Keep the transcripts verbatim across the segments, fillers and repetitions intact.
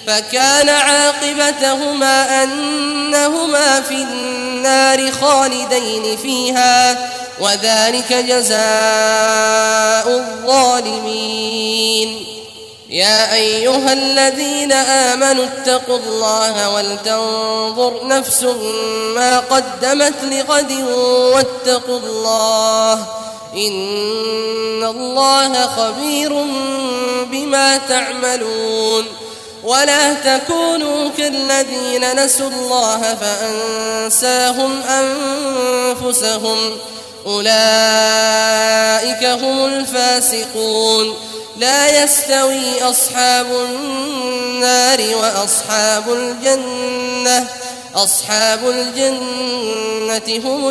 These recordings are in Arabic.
فكان عاقبتهما أنهما في النار خالدين فيها وذلك جزاء الظالمين. يا أيها الذين آمنوا اتقوا الله ولتنظر نفس ما قدمت لغد واتقوا الله إن الله خبير بما تعملون. ولا تكونوا كالذين نسوا الله فأنساهم أنفسهم أولئك هم الفاسقون. لا يستوي أصحاب النار وأصحاب الجنة أصحاب الجنة هم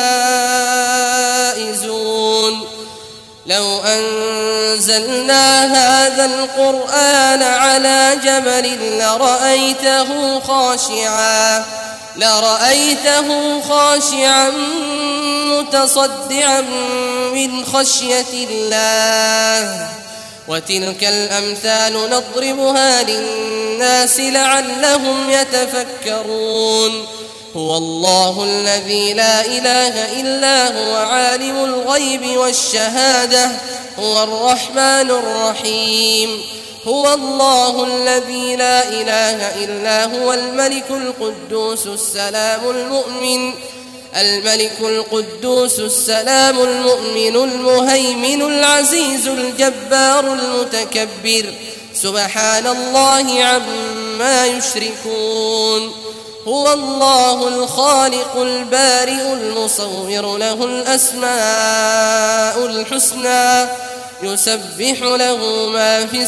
الفائزون. لو أنزلنا هذا القرآن على جبل لرأيته خاشعا لرأيته خاشعا متصدعا من خشية الله. وتلك الأمثال نضربها للناس لعلهم يتفكرون. هو الله الذي لا إله إلا هو عالم الغيب والشهادة هو الرحمن الرحيم. هو الله الذي لا إله إلا هو الملك القدوس السلام المؤمن الملك القدوس السلام المؤمن المهيمن العزيز الجبار المتكبر سبحان الله عما يشركون. هو الله الخالق البارئ المصور له الأسماء الحسنى يسبح له ما في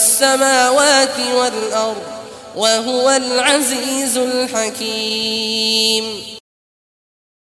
السماوات والأرض وهو العزيز الحكيم.